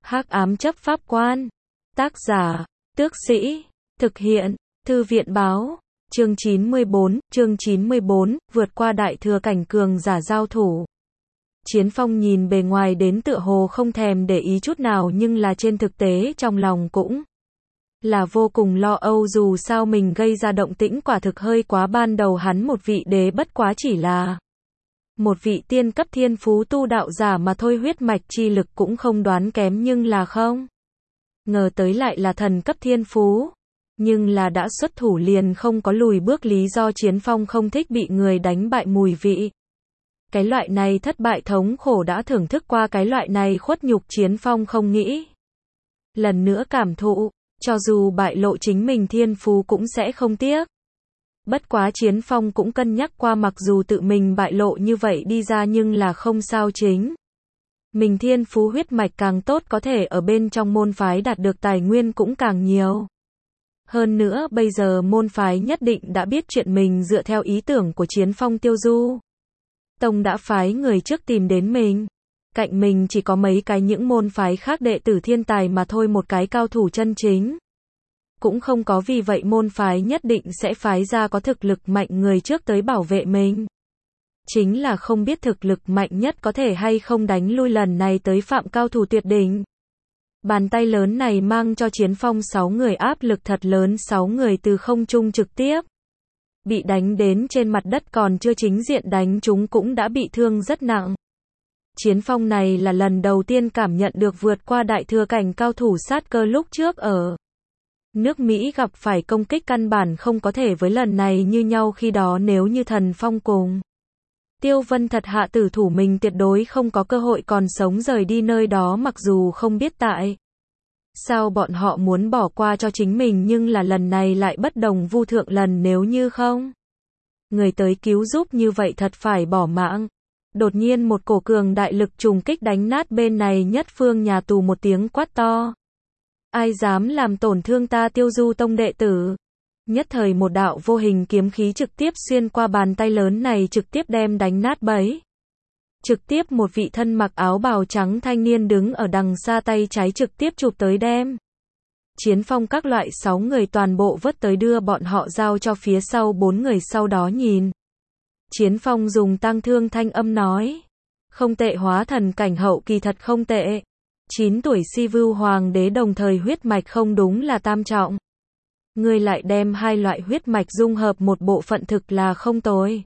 Hắc ám chấp pháp quan. Tác giả, Tước Sĩ. Thực hiện, Thư viện báo. Chương 94, vượt qua đại thừa cảnh cường giả giao thủ. Chiến Phong nhìn bề ngoài đến tựa hồ không thèm để ý chút nào, nhưng là trên thực tế trong lòng cũng là vô cùng lo âu, dù sao mình gây ra động tĩnh quả thực hơi quá. Ban đầu hắn một vị đế bất quá chỉ là một vị tiên cấp thiên phú tu đạo giả mà thôi, huyết mạch chi lực cũng không đoán kém, nhưng là không ngờ tới lại là thần cấp thiên phú. Nhưng là đã xuất thủ liền không có lùi bước, lý do Chiến Phong không thích bị người đánh bại mùi vị. Cái loại này thất bại thống khổ đã thưởng thức qua, cái loại này khuất nhục Chiến Phong không nghĩ lần nữa cảm thụ, cho dù bại lộ chính mình thiên phú cũng sẽ không tiếc. Bất quá Chiến Phong cũng cân nhắc qua, mặc dù tự mình bại lộ như vậy đi ra nhưng là không sao, chính mình thiên phú huyết mạch càng tốt, có thể ở bên trong môn phái đạt được tài nguyên cũng càng nhiều. Hơn nữa bây giờ môn phái nhất định đã biết chuyện mình dựa theo ý tưởng của Chiến Phong tiêu du. Tông đã phái người trước tìm đến mình. Cạnh mình chỉ có mấy cái những môn phái khác đệ tử thiên tài mà thôi, một cái cao thủ chân chính cũng không có, vì vậy môn phái nhất định sẽ phái ra có thực lực mạnh người trước tới bảo vệ mình. Chính là không biết thực lực mạnh nhất có thể hay không đánh lui lần này tới phạm cao thủ tuyệt đỉnh. Bàn tay lớn này mang cho Chiến Phong 6 người áp lực thật lớn, 6 người từ không trung trực tiếp bị đánh đến trên mặt đất, còn chưa chính diện đánh chúng cũng đã bị thương rất nặng. Chiến Phong này là lần đầu tiên cảm nhận được vượt qua đại thừa cảnh cao thủ sát cơ, lúc trước ở nước Mỹ gặp phải công kích căn bản không có thể với lần này như nhau, khi đó nếu như Thần Phong cùng Tiêu Vân thật hạ tử thủ, mình tuyệt đối không có cơ hội còn sống rời đi nơi đó. Mặc dù không biết tại sao bọn họ muốn bỏ qua cho chính mình, nhưng là lần này lại bất đồng, Vu Thượng lần nếu như không người tới cứu giúp như vậy thật phải bỏ mạng. Đột nhiên một cổ cường đại lực trùng kích đánh nát bên này nhất phương nhà tù, một tiếng quát to: ai dám làm tổn thương ta Tiêu Du Tông đệ tử? Nhất thời một đạo vô hình kiếm khí trực tiếp xuyên qua bàn tay lớn này, trực tiếp đem đánh nát bấy. Trực tiếp một vị thân mặc áo bào trắng thanh niên đứng ở đằng xa, tay trái trực tiếp chụp tới đem Chiến Phong các loại 6 người toàn bộ vớt tới, đưa bọn họ giao cho phía sau 4 người, sau đó nhìn Chiến Phong dùng tang thương thanh âm nói: không tệ, hóa thần cảnh hậu kỳ thật không tệ. 9 tuổi Si Vưu Hoàng đế đồng thời huyết mạch không đúng là tam trọng. Ngươi lại đem hai loại huyết mạch dung hợp một bộ phận, thực là không tồi.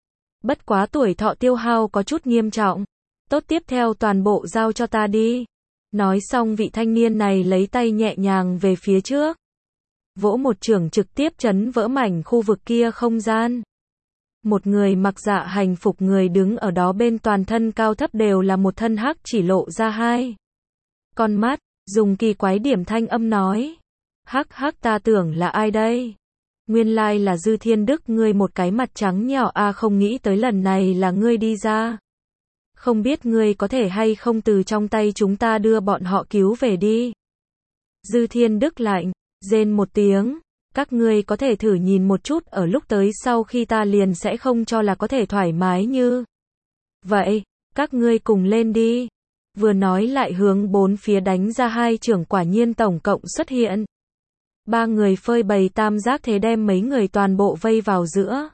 Bất quá tuổi thọ tiêu hao có chút nghiêm trọng. Tốt, tiếp theo toàn bộ giao cho ta đi. Nói xong vị thanh niên này lấy tay nhẹ nhàng về phía trước, vỗ một chưởng trực tiếp chấn vỡ mảnh khu vực kia không gian. Một người mặc dạ hành phục người đứng ở đó bên, toàn thân cao thấp đều là một thân hắc, chỉ lộ ra hai con mắt, dùng kỳ quái điểm thanh âm nói: hắc hắc, ta tưởng là ai đây? Nguyên lai là Dư Thiên Đức, ngươi một cái mặt trắng nhỏ a, không nghĩ tới lần này là ngươi đi ra. Không biết ngươi có thể hay không từ trong tay chúng ta đưa bọn họ cứu về đi. Dư Thiên Đức lạnh rên một tiếng: các ngươi có thể thử nhìn một chút, ở lúc tới sau khi ta liền sẽ không cho là có thể thoải mái như vậy, các ngươi cùng lên đi. Vừa nói lại hướng bốn phía đánh ra hai chưởng, quả nhiên tổng cộng xuất hiện 3 người phơi bày tam giác thế, đem mấy người toàn bộ vây vào giữa.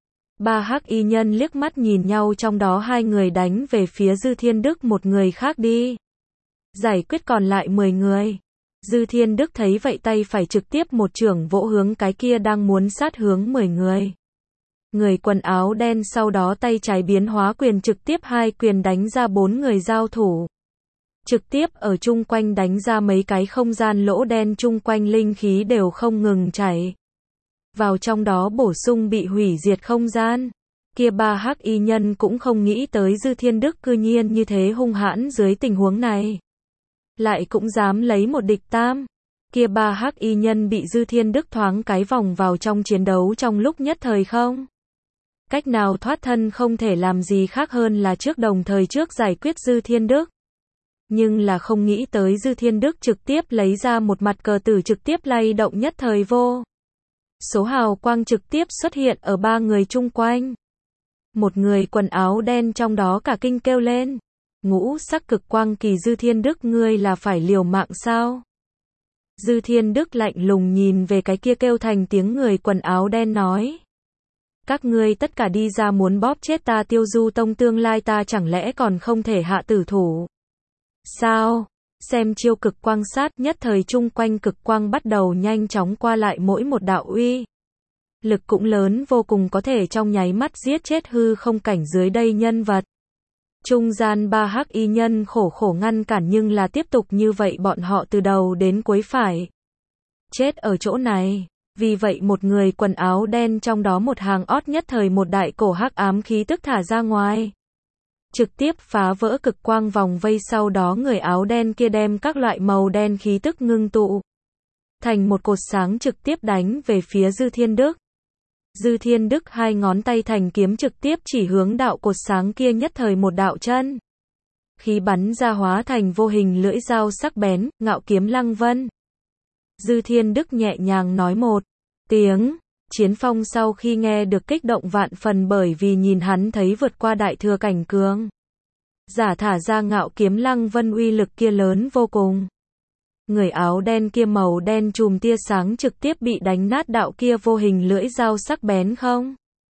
3 hắc y nhân liếc mắt nhìn nhau, trong đó 2 người đánh về phía Dư Thiên Đức, một người khác đi giải quyết còn lại 10 người. Dư Thiên Đức thấy vậy tay phải trực tiếp một chưởng vỗ hướng cái kia đang muốn sát hướng 10 người. Người quần áo đen, sau đó tay trái biến hóa quyền, trực tiếp 2 quyền đánh ra 4 người giao thủ. Trực tiếp ở chung quanh đánh ra mấy cái không gian lỗ đen, chung quanh linh khí đều không ngừng chảy vào trong đó, bổ sung bị hủy diệt không gian. Kia 3 hắc y nhân cũng không nghĩ tới Dư Thiên Đức cư nhiên như thế hung hãn, dưới tình huống này lại cũng dám lấy một địch tam. Kia 3 hắc y nhân bị Dư Thiên Đức thoáng cái vòng vào trong chiến đấu, trong lúc nhất thời không cách nào thoát thân, không thể làm gì khác hơn là đồng thời trước giải quyết Dư Thiên Đức. Nhưng là không nghĩ tới Dư Thiên Đức trực tiếp lấy ra một mặt cờ tử, trực tiếp lay động, nhất thời vô số hào quang trực tiếp xuất hiện ở 3 người chung quanh. Một người quần áo đen trong đó cả kinh kêu lên: ngũ sắc cực quang kỳ. Dư Thiên Đức, ngươi là phải liều mạng sao? Dư Thiên Đức lạnh lùng nhìn về cái kia kêu thành tiếng người quần áo đen nói. Các ngươi tất cả đi ra muốn bóp chết ta Tiêu Du Tông tương lai ta chẳng lẽ còn không thể hạ tử thủ? Sao? Xem chiêu cực quang sát, nhất thời chung quanh cực quang bắt đầu nhanh chóng qua lại, mỗi một đạo uy lực cũng lớn vô cùng, có thể trong nháy mắt giết chết hư không cảnh dưới đây nhân vật. Trung gian ba hắc y nhân khổ khổ ngăn cản, nhưng là tiếp tục như vậy bọn họ từ đầu đến cuối phải chết ở chỗ này. Vì vậy một người quần áo đen trong đó một hàng ót nhất thời một đại cổ hắc ám khí tức thả ra ngoài, trực tiếp phá vỡ cực quang vòng vây. Sau đó người áo đen kia đem các loại màu đen khí tức ngưng tụ thành một cột sáng, trực tiếp đánh về phía Dư Thiên Đức. Dư Thiên Đức hai ngón tay thành kiếm trực tiếp chỉ hướng đạo cột sáng kia, nhất thời một đạo chân khí bắn ra hóa thành vô hình lưỡi dao sắc bén, ngạo kiếm lăng vân. Dư Thiên Đức nhẹ nhàng nói một tiếng. Chiến Phong sau khi nghe được kích động vạn phần, bởi vì nhìn hắn thấy vượt qua đại thừa cảnh cường giả thả ra ngạo kiếm lăng vân uy lực kia lớn vô cùng. Người áo đen kia màu đen chùm tia sáng trực tiếp bị đánh nát, đạo kia vô hình lưỡi dao sắc bén không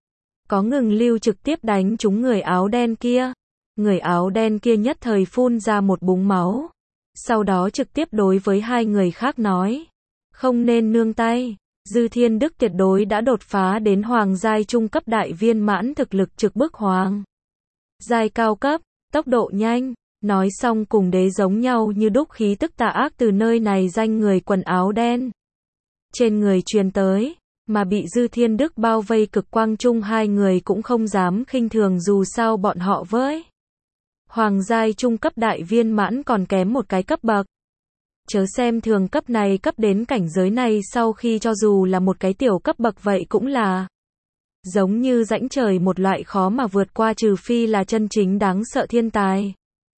có ngừng lưu trực tiếp đánh trúng người áo đen kia. Người áo đen kia nhất thời phun ra một búng máu, sau đó trực tiếp đối với hai người khác nói, không nên nương tay. Dư Thiên Đức tuyệt đối đã đột phá đến hoàng giai trung cấp đại viên mãn, thực lực trực bức hoàng giai cao cấp, tốc độ nhanh. Nói xong cùng đế giống nhau như đúc, khí tức tà ác từ nơi này danh người quần áo đen trên người truyền tới, mà bị Dư Thiên Đức bao vây cực quang trung hai người cũng không dám khinh thường, dù sao bọn họ với hoàng giai trung cấp đại viên mãn còn kém một cái cấp bậc. Chớ xem thường cấp này, cấp đến cảnh giới này sau khi cho dù là một cái tiểu cấp bậc vậy cũng là giống như rãnh trời, một loại khó mà vượt qua, trừ phi là chân chính đáng sợ thiên tài.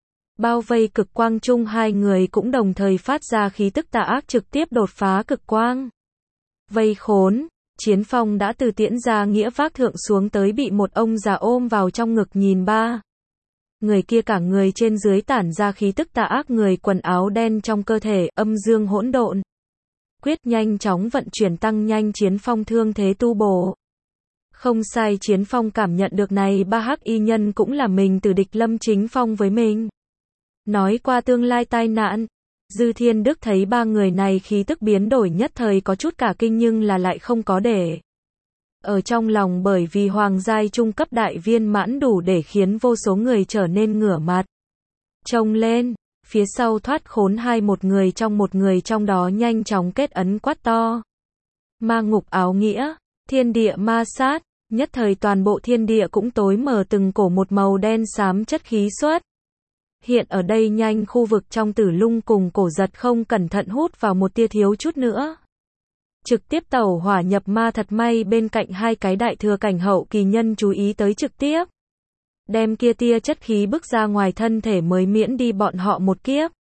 Bao vây cực quang chung hai người cũng đồng thời phát ra khí tức tà ác, trực tiếp đột phá cực quang vây khốn. Chiến Phong đã từ tiễn gia nghĩa vác thượng xuống tới, bị một ông già ôm vào trong ngực, nhìn ba người kia cả người trên dưới tản ra khí tức tà ác. Người quần áo đen trong cơ thể âm dương hỗn độn quyết nhanh chóng vận chuyển, tăng nhanh Chiến Phong thương thế tu bổ. Không sai, Chiến Phong cảm nhận được này ba hắc y nhân cũng là mình từ địch Lâm Chính Phong với mình nói qua tương lai tai nạn. Dư Thiên Đức thấy ba người này khí tức biến đổi, nhất thời có chút cả kinh, nhưng là lại không có để ở trong lòng, bởi vì hoàng giai trung cấp đại viên mãn đủ để khiến vô số người trở nên ngửa mặt trông lên. Phía sau thoát khốn hai, một người trong đó nhanh chóng kết ấn quát to, ma ngục áo nghĩa, thiên địa ma sát. Nhất thời toàn bộ thiên địa cũng tối mờ, từng cổ một màu đen xám chất khí xuất hiện ở đây, nhanh khu vực trong Tử Lung cùng Cổ Giật không cẩn thận hút vào một tia, thiếu chút nữa trực tiếp tẩu hỏa nhập ma. Thật may bên cạnh hai cái đại thừa cảnh hậu kỳ nhân chú ý tới, trực tiếp đem kia tia chất khí bức ra ngoài thân thể, mới miễn đi bọn họ một kiếp.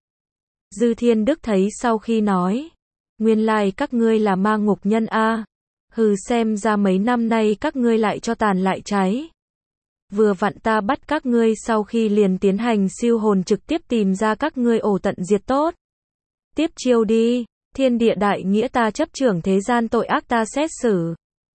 Dư Thiên Đức thấy sau khi nói, nguyên lai các ngươi là ma ngục nhân a. Hừ, xem ra mấy năm nay các ngươi lại cho tàn lại cháy. Vừa vặn ta bắt các ngươi sau khi liền tiến hành siêu hồn, trực tiếp tìm ra các ngươi ổ tận diệt tốt. Tiếp chiêu đi, thiên địa đại nghĩa ta chấp trưởng, thế gian tội ác ta xét xử,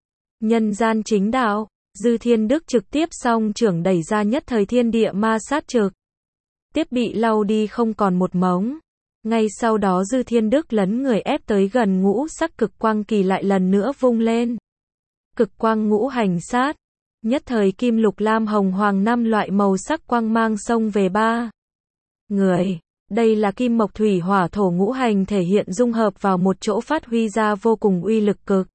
nhân gian chính đạo. Dư Thiên Đức trực tiếp song trưởng đẩy ra, nhất thời thiên địa ma sát trực tiếp bị lau đi không còn một mống. Ngay sau đó Dư Thiên Đức lấn người ép tới gần ngũ sắc cực quang kỳ, lại lần nữa vung lên cực quang ngũ hành sát. Nhất thời kim lục lam hồng hoàng năm loại màu sắc quang mang xông về ba người. Đây là kim mộc thủy hỏa thổ ngũ hành thể hiện dung hợp vào một chỗ, phát huy ra vô cùng uy lực cực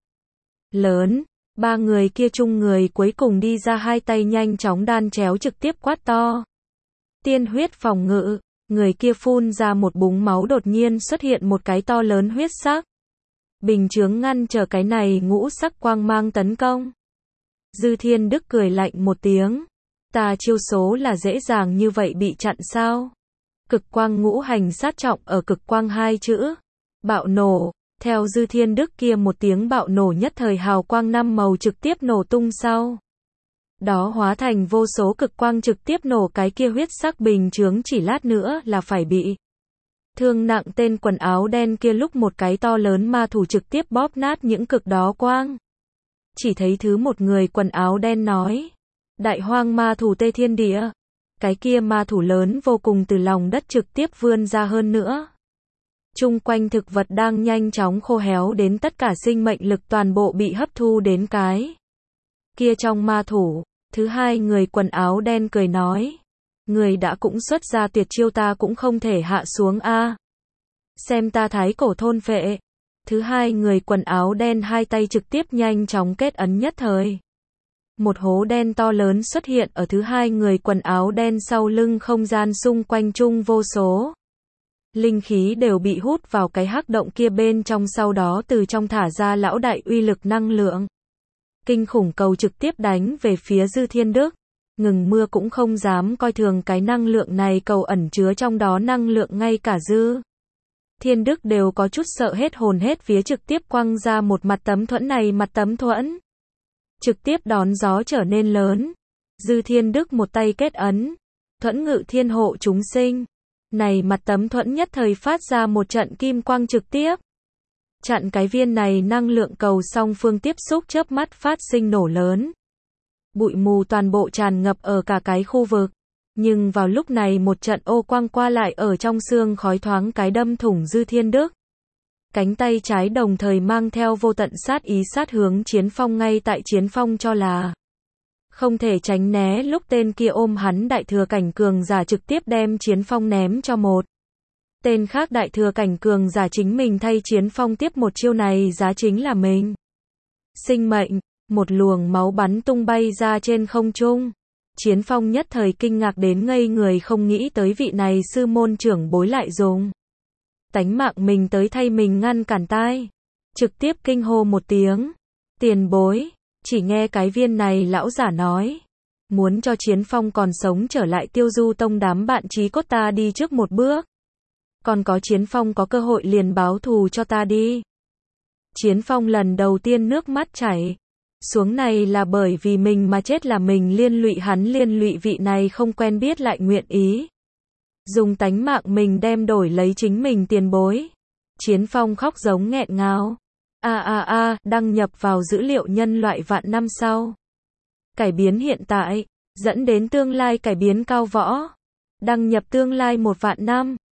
lớn. Ba người kia chung người cuối cùng đi ra, hai tay nhanh chóng đan chéo, trực tiếp quát to, tiên huyết phòng ngự. Người kia phun ra một búng máu, đột nhiên xuất hiện một cái to lớn huyết sắc bình chướng ngăn trở cái này ngũ sắc quang mang tấn công. Dư Thiên Đức cười lạnh một tiếng, ta chiêu số là dễ dàng như vậy bị chặn sao? Cực quang ngũ hành sát trọng ở cực quang hai chữ bạo nổ. Theo Dư Thiên Đức kia một tiếng bạo nổ, nhất thời hào quang năm màu trực tiếp nổ tung sau đó hóa thành vô số cực quang trực tiếp nổ cái kia huyết sắc bình chướng, chỉ lát nữa là phải bị thương nặng. Tên quần áo đen kia lúc một cái to lớn ma thủ trực tiếp bóp nát những cực đó quang. Chỉ thấy thứ một người quần áo đen nói, đại hoang ma thủ tê thiên địa. Cái kia ma thủ lớn vô cùng từ lòng đất trực tiếp vươn ra, hơn nữa chung quanh thực vật đang nhanh chóng khô héo đến tất cả sinh mệnh lực toàn bộ bị hấp thu đến cái kia trong ma thủ. Thứ hai người quần áo đen cười nói, người đã cũng xuất ra tuyệt chiêu, ta cũng không thể hạ xuống a. Xem ta thái cổ thôn phệ. Thứ hai người quần áo đen hai tay trực tiếp nhanh chóng kết ấn, nhất thời một hố đen to lớn xuất hiện ở thứ hai người quần áo đen sau lưng, không gian xung quanh chung vô số linh khí đều bị hút vào cái hắc động kia bên trong, sau đó từ trong thả ra lão đại uy lực năng lượng kinh khủng cầu trực tiếp đánh về phía Dư Thiên Đức. Ngừng mưa cũng không dám coi thường cái năng lượng này, cầu ẩn chứa trong đó năng lượng ngay cả Dư Thiên Đức đều có chút sợ hết hồn hết vía, trực tiếp quăng ra một mặt tấm thuẫn. Này mặt tấm thuẫn trực tiếp đón gió trở nên lớn. Dư Thiên Đức một tay kết ấn, thuẫn ngự thiên hộ chúng sinh. Này mặt tấm thuẫn nhất thời phát ra một trận kim quang trực tiếp chặn cái viên này năng lượng cầu, song phương tiếp xúc chớp mắt phát sinh nổ lớn. Bụi mù toàn bộ tràn ngập ở cả cái khu vực. Nhưng vào lúc này một trận ô quang qua lại ở trong xương khói, thoáng cái đâm thủng Dư Thiên Đức. Cánh tay trái đồng thời mang theo vô tận sát ý sát hướng Chiến Phong. Ngay tại Chiến Phong cho là không thể tránh né, lúc tên kia ôm hắn đại thừa cảnh cường giả trực tiếp đem Chiến Phong ném cho một tên khác đại thừa cảnh cường giả, chính mình thay Chiến Phong tiếp một chiêu này giá chính là mình sinh mệnh. Một luồng máu bắn tung bay ra trên không trung. Chiến Phong nhất thời kinh ngạc đến ngây người, không nghĩ tới vị này sư môn trưởng bối lại dùng tánh mạng mình tới thay mình ngăn cản tai. Trực tiếp kinh hô một tiếng, tiền bối. Chỉ nghe cái viên này lão giả nói, muốn cho Chiến Phong còn sống trở lại Tiêu Du Tông, đám bạn chí cốt ta đi trước một bước. Còn có Chiến Phong có cơ hội liền báo thù cho ta đi. Chiến Phong lần đầu tiên nước mắt chảy xuống, này là bởi vì mình mà chết, là mình liên lụy hắn, liên lụy vị này không quen biết lại nguyện ý dùng tánh mạng mình đem đổi lấy chính mình tiền bối. Chiến Phong khóc giống nghẹn ngào. Đăng nhập vào dữ liệu nhân loại vạn năm sau. Cải biến hiện tại, dẫn đến tương lai cải biến cao võ. Đăng nhập tương lai 1 vạn năm.